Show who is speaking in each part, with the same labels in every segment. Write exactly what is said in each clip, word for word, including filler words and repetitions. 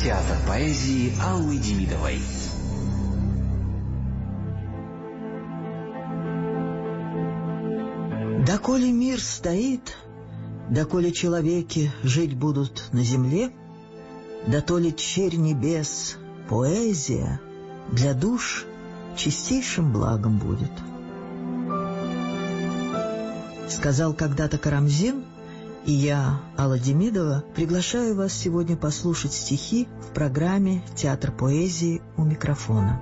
Speaker 1: Театр поэзии Аллы Демидовой.
Speaker 2: Доколе мир стоит, доколе человеки жить будут на земле, дотоле черь небес, поэзия для душ чистейшим благом будет. Сказал когда-то Карамзин, и я, Алла Демидова, приглашаю вас сегодня послушать стихи в программе «Театр поэзии» у микрофона.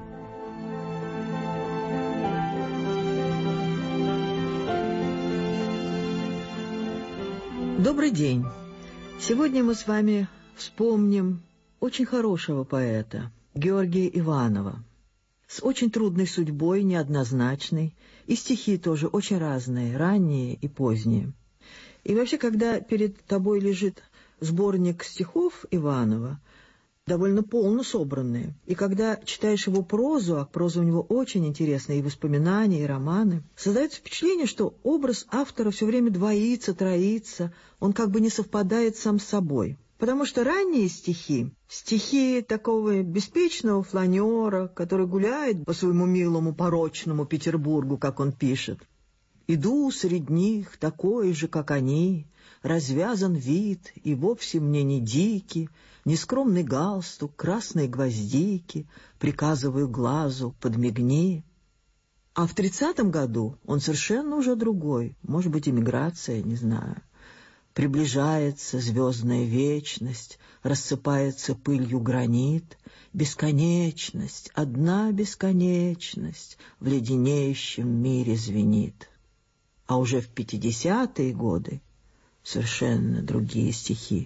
Speaker 2: Добрый день! Сегодня мы с вами вспомним очень хорошего поэта Георгия Иванова, с очень трудной судьбой, неоднозначной, и стихи тоже очень разные, ранние и поздние. И вообще, когда перед тобой лежит сборник стихов Иванова, довольно полно собранные, и когда читаешь его прозу, а проза у него очень интересная, и воспоминания, и романы, создается впечатление, что образ автора все время двоится, троится, он как бы не совпадает сам с собой. Потому что ранние стихи, стихи такого беспечного фланера, который гуляет по своему милому порочному Петербургу, как он пишет. «Иду средь них, такой же, как они, развязан вид, и вовсе мне не дикий, нескромный галстук, красные гвоздики, приказываю глазу, подмигни». А в тридцатом году он совершенно уже другой, может быть, эмиграция, не знаю. Приближается звездная вечность, рассыпается пылью гранит, бесконечность, одна бесконечность в леденеющем мире звенит. А уже в пятидесятые годы совершенно другие стихи.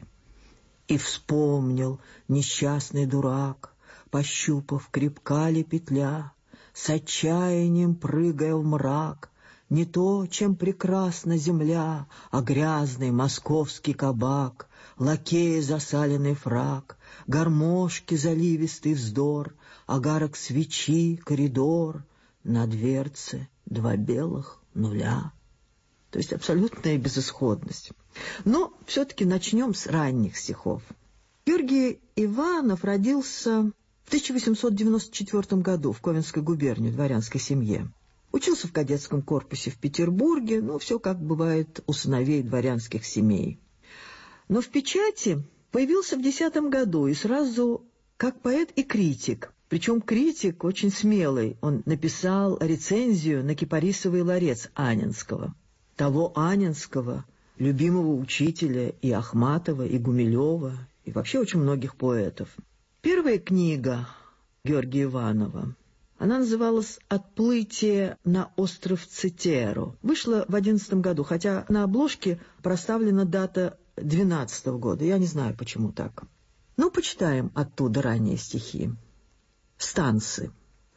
Speaker 2: И вспомнил несчастный дурак, пощупав, крепка ли петля, с отчаянием прыгая в мрак, не то, чем прекрасна земля, а грязный московский кабак, лакея засаленный фрак, гармошки заливистый вздор, огарок свечи, коридор, на дверце два белых нуля. То есть абсолютная безысходность. Но все-таки начнем с ранних стихов. Георгий Иванов родился в тысяча восемьсот девяносто четвёртом году в Ковенской губернии, в дворянской семье. Учился в кадетском корпусе в Петербурге, ну, все как бывает у сыновей дворянских семей. Но в печати появился в десятом году и сразу как поэт и критик. Причем критик очень смелый. Он написал рецензию на кипарисовый ларец Анненского. Того Анненского, любимого учителя и Ахматова, и Гумилева, и вообще очень многих поэтов. Первая книга Георгия Иванова, она называлась «Отплытие на остров Цитеро». Вышла в одиннадцатом году, хотя на обложке проставлена дата двенадцатого года. Я не знаю, почему так. Ну, почитаем оттуда ранние стихи. Станцы.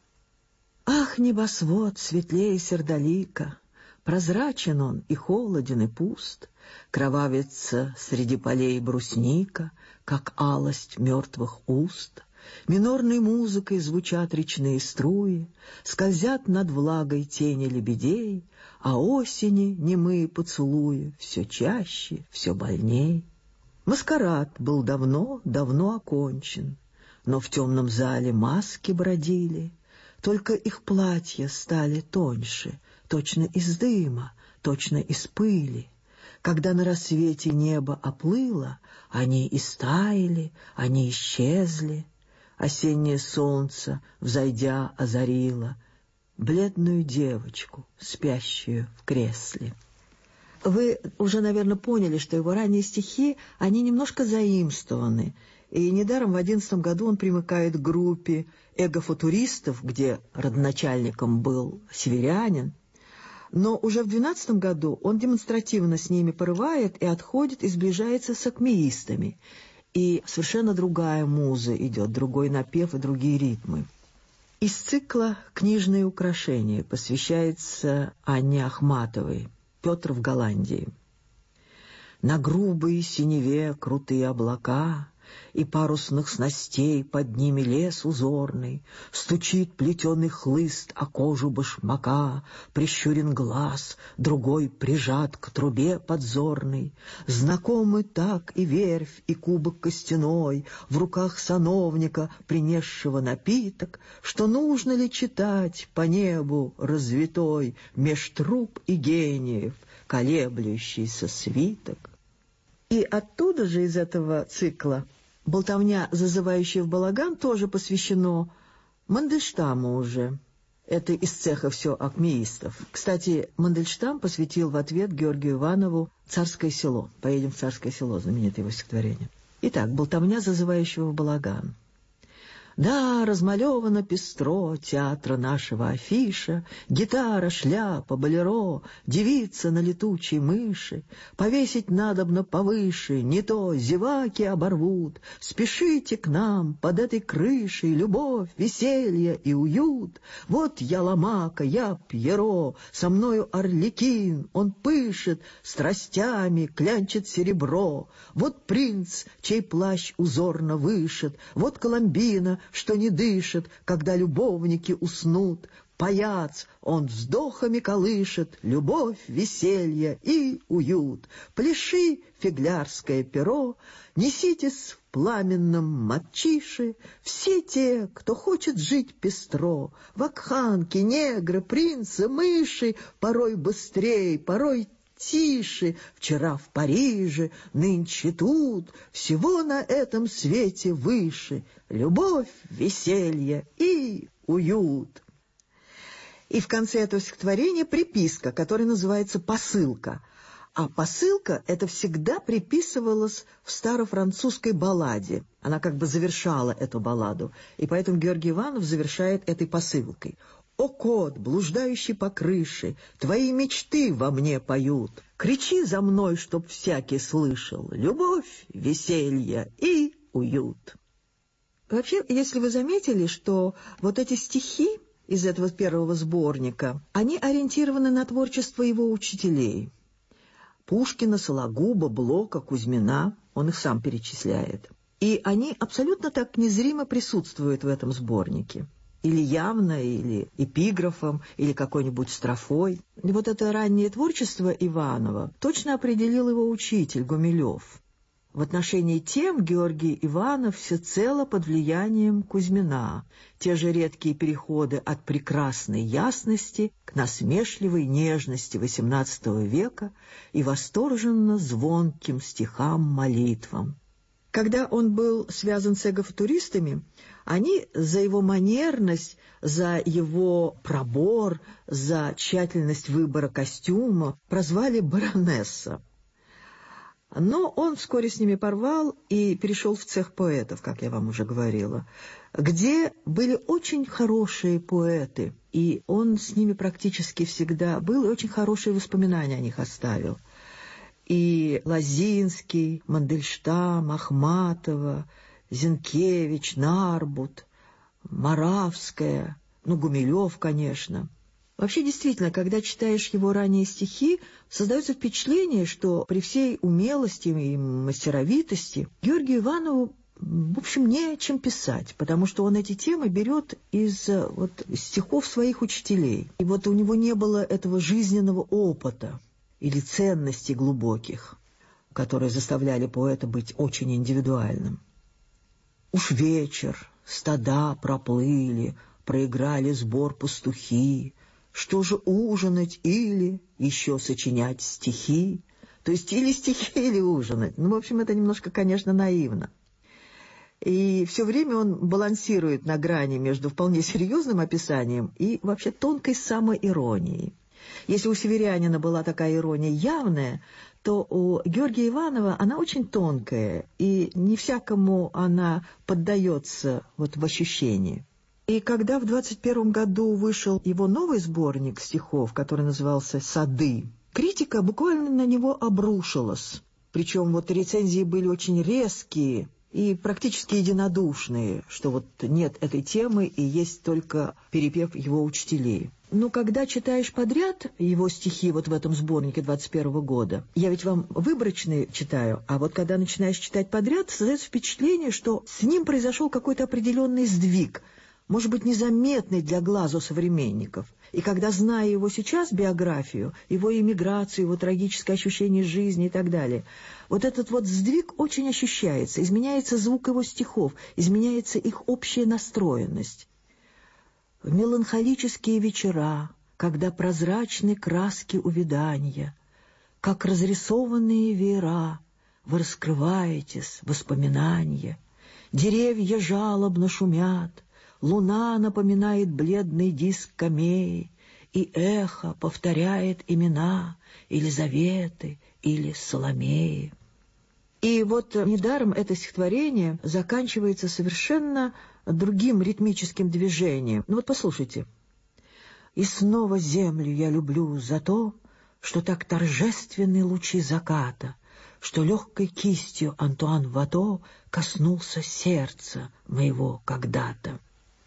Speaker 2: «Ах, небосвод светлее сердолика! Прозрачен он и холоден и пуст, кровавится среди полей брусника, как алость мертвых уст. Минорной музыкой звучат речные струи, скользят над влагой тени лебедей, а осени немые поцелуи все чаще, все больней. Маскарад был давно, давно окончен, но в темном зале маски бродили, только их платья стали тоньше, точно из дыма, точно из пыли. Когда на рассвете небо оплыло, они истаяли, они исчезли. Осеннее солнце, взойдя, озарило бледную девочку, спящую в кресле». Вы уже, наверное, поняли, что его ранние стихи, они немножко заимствованы. И недаром в одиннадцатом году он примыкает к группе эго-футуристов, где родоначальником был северянин. Но уже в двенадцатом году он демонстративно с ними порывает и отходит, и сближается с акмеистами. И совершенно другая муза идет, другой напев и другие ритмы. Из цикла «Книжные украшения» посвящается Анне Ахматовой «Петр в Голландии». На грубой синеве крутые облака и парусных снастей под ними лес узорный, стучит плетеный хлыст о кожу башмака, прищурен глаз, другой прижат к трубе подзорной. Знакомы так и верфь, и кубок костяной, в руках сановника, принесшего напиток, что нужно ли читать по небу развитой меж труб и гениев колеблющийся свиток. И оттуда же, из этого цикла, болтовня, зазывающая в балаган, тоже посвящено Мандельштаму уже. Это из цеха все акмеистов. Кстати, Мандельштам посвятил в ответ Георгию Иванову «Царское село». Поедем в Царское село, знаменитое его стихотворение. Итак, болтовня, зазывающего в балаган. Да, размалевано пестро театра нашего афиша, гитара, шляпа, болеро, девица на летучей мыши. Повесить надобно повыше, не то зеваки оборвут. Спешите к нам под этой крышей, любовь, веселье и уют. Вот я Ломака, я Пьеро, со мною Арлекин, он пышет страстями, клянчит серебро. Вот принц, чей плащ узорно вышит, вот Коломбина, что не дышит, когда любовники уснут. Паяц, он вздохами колышет, любовь, веселье и уют. Пляши, фиглярское перо, неситесь в пламенном матчише, все те, кто хочет жить пестро, вакханки, негры, принцы, мыши, порой быстрей, порой тише, вчера в Париже, нынче тут, всего на этом свете выше, любовь, веселье и уют. И в конце этого стихотворения приписка, которая называется «посылка». А посылка — это всегда приписывалось в старофранцузской балладе. Она как бы завершала эту балладу, и поэтому Георгий Иванов завершает этой посылкой. «О, кот, блуждающий по крыше, твои мечты во мне поют. Кричи за мной, чтоб всякий слышал. Любовь, веселье и уют». Вообще, если вы заметили, что вот эти стихи из этого первого сборника, они ориентированы на творчество его учителей. Пушкина, Сологуба, Блока, Кузьмина, он их сам перечисляет. И они абсолютно так незримо присутствуют в этом сборнике. Или явно, или эпиграфом, или какой-нибудь строфой. И вот это раннее творчество Иванова точно определил его учитель Гумилев. В отношении тем Георгий Иванов всецело под влиянием Кузьмина. Те же редкие переходы от прекрасной ясности к насмешливой нежности восемнадцатого века и восторженно звонким стихам-молитвам. Когда он был связан с эго-футуристами, они за его манерность, за его пробор, за тщательность выбора костюма прозвали «баронесса». Но он вскоре с ними порвал и перешел в цех поэтов, как я вам уже говорила, где были очень хорошие поэты, и он с ними практически всегда был, и очень хорошие воспоминания о них оставил. И Лозинский, Мандельштам, Ахматова, Зинкевич, Нарбут, Моравская, ну, Гумилев, конечно. Вообще, действительно, когда читаешь его ранние стихи, создается впечатление, что при всей умелости и мастеровитости Георгию Иванову, в общем, не о чем писать, потому что он эти темы берет из вот, стихов своих учителей. И вот у него не было этого жизненного опыта или ценностей глубоких, которые заставляли поэта быть очень индивидуальным. Уж вечер, стада проплыли, проиграли сбор пастухи, что же ужинать или еще сочинять стихи? То есть или стихи, или ужинать. Ну, в общем, это немножко, конечно, наивно. И все время он балансирует на грани между вполне серьезным описанием и вообще тонкой самоиронией. Если у северянина была такая ирония явная, то у Георгия Иванова она очень тонкая, и не всякому она поддается вот в ощущении. И когда в двадцать первом году вышел его новый сборник стихов, который назывался «Сады», критика буквально на него обрушилась. Причем вот рецензии были очень резкие, и практически единодушные, что вот нет этой темы и есть только перепев его учителей. Но когда читаешь подряд его стихи вот в этом сборнике двадцать первого года, я ведь вам выборочные читаю, а вот когда начинаешь читать подряд, создается впечатление, что с ним произошел какой-то определенный сдвиг, может быть, незаметный для глазу современников. И когда, зная его сейчас, биографию, его эмиграцию, его трагическое ощущение жизни и так далее, вот этот вот сдвиг очень ощущается, изменяется звук его стихов, изменяется их общая настроенность. В меланхолические вечера, когда прозрачны краски увядания, как разрисованные веера, вы раскрываетесь, воспоминания, деревья жалобно шумят, луна напоминает бледный диск камеи, и эхо повторяет имена Елизаветы или Соломеи. И вот недаром это стихотворение заканчивается совершенно другим ритмическим движением. Ну вот послушайте. «И снова землю я люблю за то, что так торжественны лучи заката, что легкой кистью Антуан Вато коснулся сердца моего когда-то».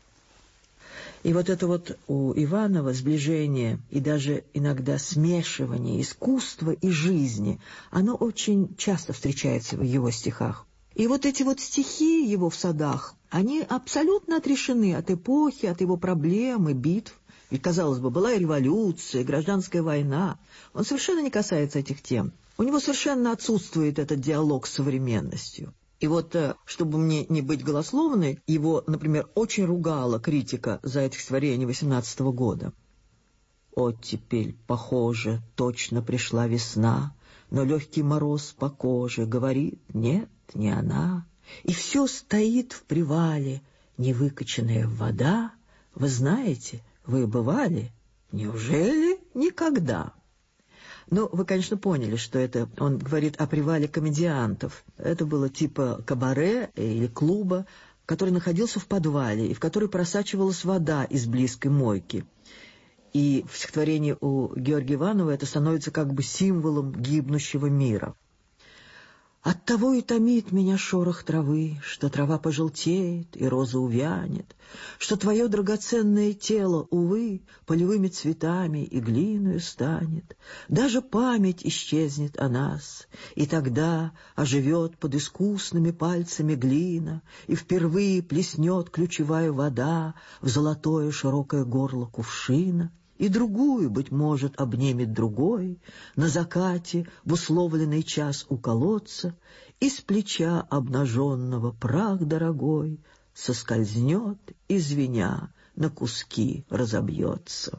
Speaker 2: И вот это вот у Иванова сближение и даже иногда смешивание искусства и жизни, оно очень часто встречается в его стихах. И вот эти вот стихи его в садах, они абсолютно отрешены от эпохи, от его проблем и битв. Ведь, казалось бы, была и революция, и гражданская война. Он совершенно не касается этих тем. У него совершенно отсутствует этот диалог с современностью. И вот, чтобы мне не быть голословной, его, например, очень ругала критика за это стихотворение восемнадцатого года. «Оттепель, похоже, точно пришла весна, но легкий мороз по коже говорит, нет, не она. И все стоит в привале, невыкачанная вода. Вы знаете, вы бывали? Неужели никогда?» Ну, вы, конечно, поняли, что это он говорит о привале комедиантов. Это было типа кабаре или клуба, который находился в подвале и в который просачивалась вода из близкой мойки. И в стихотворении у Георгия Иванова это становится как бы символом гибнущего мира. «Оттого и томит меня шорох травы, что трава пожелтеет и роза увянет, что твое драгоценное тело, увы, полевыми цветами и глиною станет. Даже память исчезнет о нас, и тогда оживет под искусными пальцами глина, и впервые плеснет ключевая вода в золотое широкое горло кувшина. И другую, быть может, обнимет другой, на закате в условленный час у колодца, и с плеча обнаженного прах дорогой соскользнет и, звеня, на куски разобьется».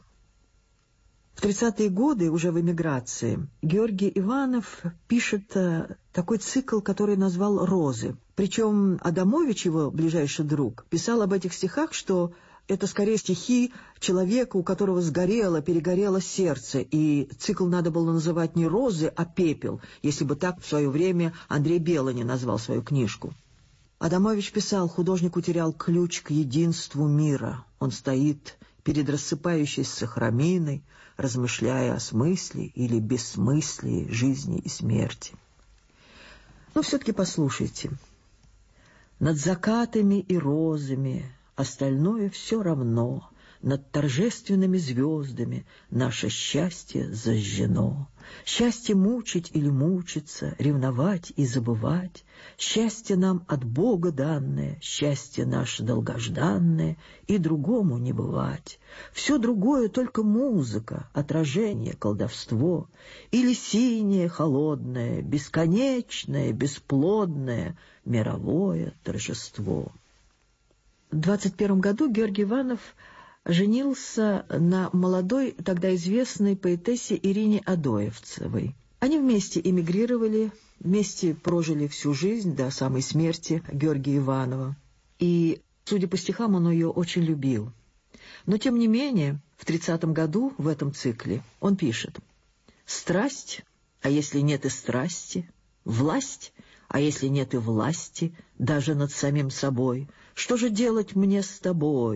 Speaker 2: В тридцатые годы, уже в эмиграции, Георгий Иванов пишет такой цикл, который назвал «Розы». Причем Адамович, его ближайший друг, писал об этих стихах, что это скорее стихи человека, у которого сгорело, перегорело сердце, и цикл надо было называть не «Розы», а «Пепел», если бы так в свое время Андрей Белый назвал свою книжку. Адамович писал: «Художник утерял ключ к единству мира. Он стоит перед рассыпающейся храминой, размышляя о смысле или бессмыслии жизни и смерти». Но все-таки послушайте. «Над закатами и розами остальное все равно, над торжественными звездами наше счастье зажжено. Счастье мучить или мучиться, ревновать и забывать, счастье нам от Бога данное, счастье наше долгожданное, и другому не бывать. Все другое только музыка, отражение, колдовство, или синее, холодное, бесконечное, бесплодное, мировое торжество». В двадцать первом году Георгий Иванов женился на молодой, тогда известной поэтессе Ирине Адоевцевой. Они вместе эмигрировали, вместе прожили всю жизнь до самой смерти Георгия Иванова. И, судя по стихам, он ее очень любил. Но, тем не менее, в тридцатом году, в этом цикле, он пишет: «Страсть, а если нет и страсти, власть, а если нет и власти, даже над самим собой, что же делать мне с тобой?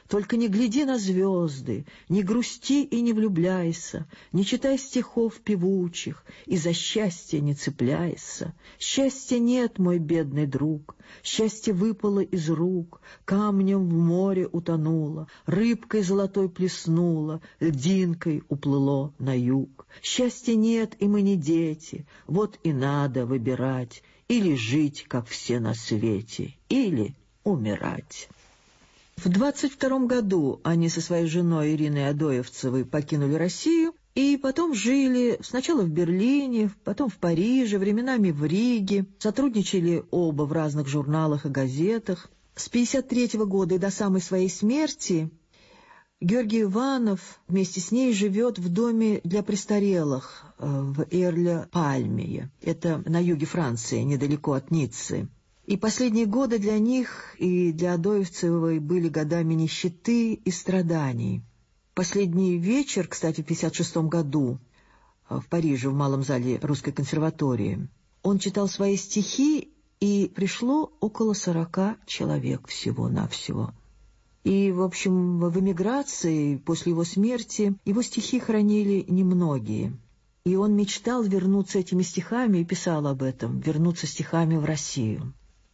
Speaker 2: Только не гляди на звезды, не грусти и не влюбляйся, не читай стихов певучих и за счастье не цепляйся. Счастья нет, мой бедный друг, счастье выпало из рук, камнем в море утонуло, рыбкой золотой плеснуло, льдинкой уплыло на юг. Счастья нет, и мы не дети, вот и надо выбирать, или жить, как все на свете, или умирать. В двадцать втором году они со своей женой Ириной Адоевцевой покинули Россию и потом жили сначала в Берлине, потом в Париже, временами в Риге, сотрудничали оба в разных журналах и газетах. С пятьдесят третьего года и до самой своей смерти Георгий Иванов вместе с ней живет в доме для престарелых в Эрле-Пальме. Это на юге Франции, недалеко от Ниццы. И последние годы для них и для Адоевцевой были годами нищеты и страданий. Последний вечер, кстати, в пятьдесят шестом году в Париже, в Малом зале Русской консерватории, он читал свои стихи, и пришло около сорока человек всего-навсего. И, в общем, в эмиграции после его смерти его стихи хранили немногие. И он мечтал вернуться этими стихами и писал об этом, вернуться стихами в Россию.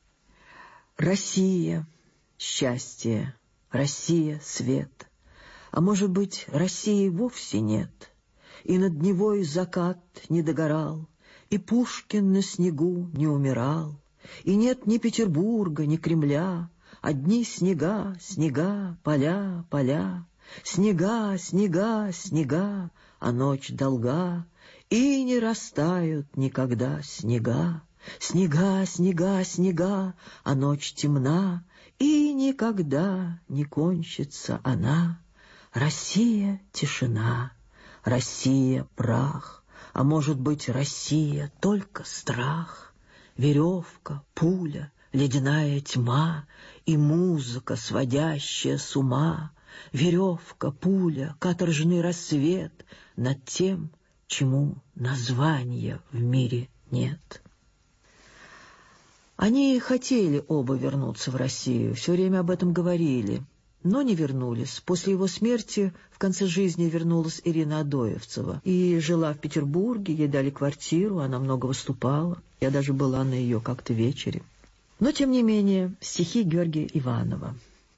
Speaker 2: Россия — счастье, Россия — свет. А может быть, России вовсе нет, и над Невой закат не догорал, и Пушкин на снегу не умирал, и нет ни Петербурга, ни Кремля, одни снега, снега, поля, поля, снега, снега, снега, а ночь долга, и не растают никогда снега. Снега, снега, снега, а ночь темна, и никогда не кончится она. Россия — тишина, Россия — прах, а может быть, Россия — только страх. Веревка, пуля, ледяная тьма и музыка, сводящая с ума. Веревка, пуля, каторжный рассвет над тем, чему названия в мире нет. Они хотели оба вернуться в Россию, все время об этом говорили, но не вернулись. После его смерти в конце жизни вернулась Ирина Адоевцева и жила в Петербурге, ей дали квартиру, она много выступала. Я даже была на ее как-то вечере. Но, тем не менее, стихи Георгия Иванова.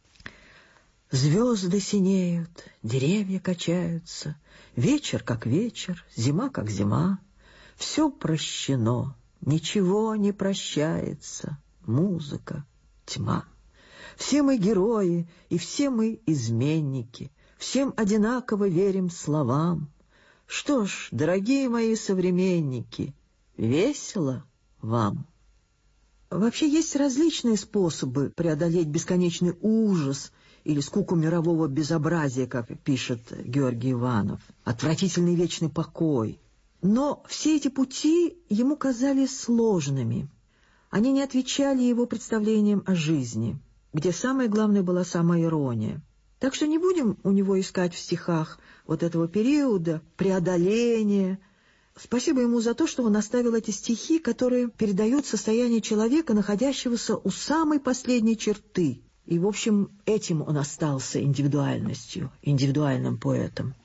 Speaker 2: Звезды синеют, деревья качаются, вечер как вечер, зима как зима. Все прощено, ничего не прощается, музыка, тьма. Все мы герои и все мы изменники, всем одинаково верим словам. Что ж, дорогие мои современники, весело вам? Вообще есть различные способы преодолеть бесконечный ужас или скуку мирового безобразия, как пишет Георгий Иванов, отвратительный вечный покой. Но все эти пути ему казались сложными. Они не отвечали его представлениям о жизни, где самое главное была самоирония. Так что не будем у него искать в стихах вот этого периода преодоления. Спасибо ему за то, что он оставил эти стихи, которые передают состояние человека, находящегося у самой последней черты. И, в общем, этим он остался индивидуальностью, индивидуальным поэтом.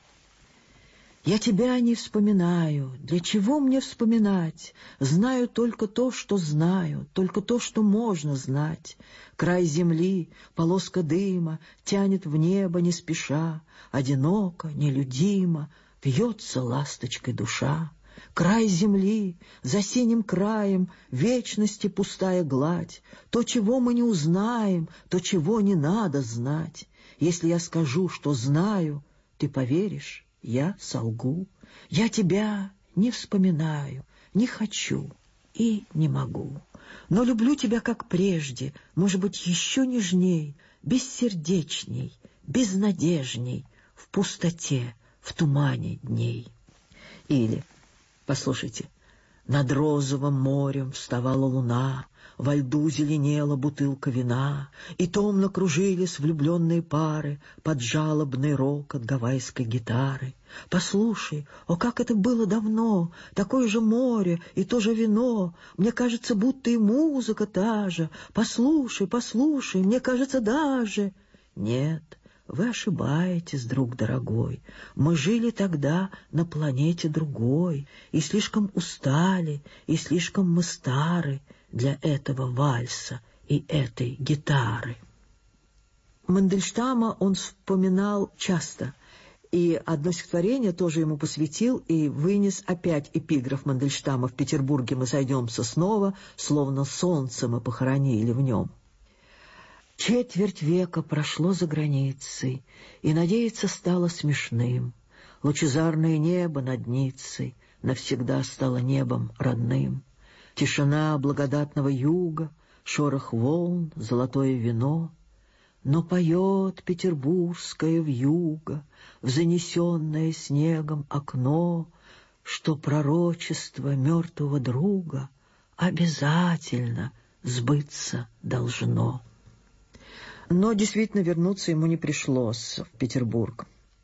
Speaker 2: «Я тебя не вспоминаю. Для чего мне вспоминать? Знаю только то, что знаю, только то, что можно знать. Край земли, полоска дыма тянет в небо не спеша, одиноко, нелюдимо вьется ласточкой душа. Край земли, за синим краем вечности пустая гладь, то, чего мы не узнаем, то, чего не надо знать. Если я скажу, что знаю, ты поверишь?» Я солгу, я тебя не вспоминаю, не хочу и не могу. Но люблю тебя, как прежде, может быть, еще нежней, бессердечней, безнадежней, в пустоте, в тумане дней. Или, послушайте, над розовым морем вставала луна, во льду зеленела бутылка вина, и томно кружились влюбленные пары под жалобный рокот гавайской гитары. Послушай, о, как это было давно, такое же море и то же вино, мне кажется, будто и музыка та же. Послушай, послушай, мне кажется даже... Нет, Вы ошибаетесь, друг дорогой. Мы жили тогда на планете другой, и слишком устали, и слишком мы стары для этого вальса и этой гитары. Мандельштама он вспоминал часто, и одно стихотворение тоже ему посвятил и вынес опять эпиграф Мандельштама: «В Петербурге мы сойдемся снова, словно солнце мы похоронили в нем». Четверть века прошло за границей, и надеяться стало смешным. Лучезарное небо над Ниццей навсегда стало небом родным. Тишина благодатного юга, шорох волн, золотое вино. Но поет петербургская вьюга в занесенное снегом окно, что пророчество мертвого друга обязательно сбыться должно. Но действительно вернуться ему не пришлось в Петербург.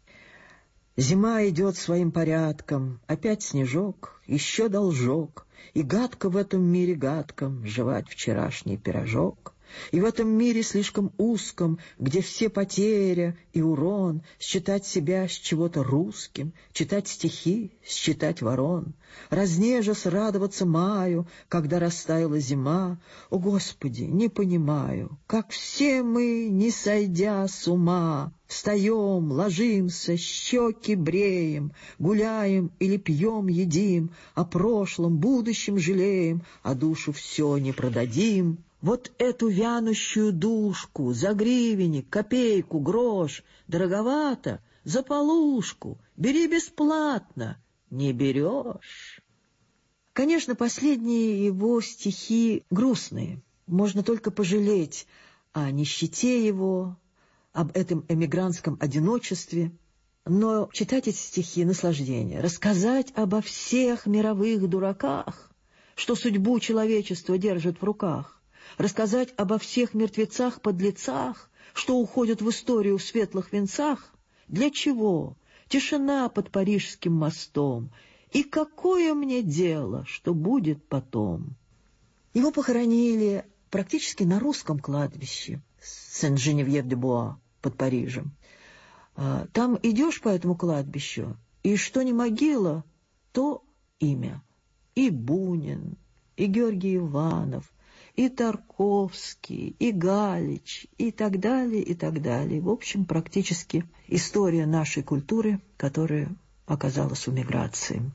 Speaker 2: Зима идет своим порядком, опять снежок, еще должок, и гадко в этом мире гадком жевать вчерашний пирожок. И в этом мире слишком узком, где все потеря и урон, считать себя с чего-то русским, читать стихи, считать ворон, разнежась радоваться маю, когда растаяла зима. О, Господи, не понимаю, как все мы, не сойдя с ума, встаем, ложимся, щеки бреем, гуляем или пьем, едим, о прошлом, будущем жалеем, а душу все не продадим. Вот эту вянущую душку за гривенник, копейку, грош дороговато, за полушку бери бесплатно, не берешь. Конечно, последние его стихи грустные. Можно только пожалеть о нищете его, об этом эмигрантском одиночестве. Но читать эти стихи — наслаждение. Рассказать обо всех мировых дураках, что судьбу человечества держит в руках. Рассказать обо всех мертвецах-подлецах, что уходят в историю в светлых венцах. Для чего? Тишина под Парижским мостом. И какое мне дело, что будет потом? Его похоронили практически на русском кладбище Сен-Женевьев-де-Буа под Парижем. Там идешь по этому кладбищу, и что не могила, то имя. И Бунин, и Георгий Иванов, и Тарковский, и Галич, и так далее, и так далее. В общем, практически история нашей культуры, которая оказалась в эмиграции.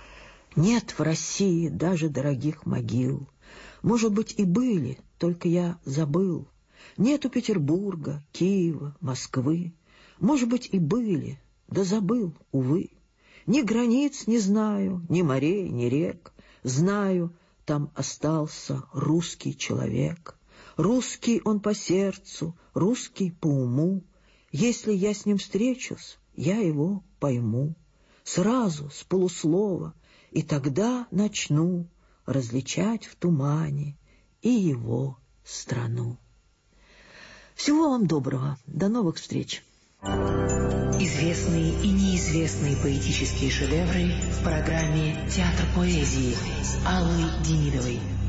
Speaker 2: Нет в России даже дорогих могил. Может быть, и были, только я забыл. Нету Петербурга, Киева, Москвы. Может быть, и были, да забыл, увы. Ни границ не знаю, ни морей, ни рек. Знаю, там остался русский человек. Русский он по сердцу, русский по уму. Если я с ним встречусь, я его пойму. Сразу, с полуслова, и тогда начну различать в тумане и его страну. Всего вам доброго. До новых встреч.
Speaker 1: Известные и неизвестные поэтические шедевры в программе «Театр поэзии» с Аллой Демидовой.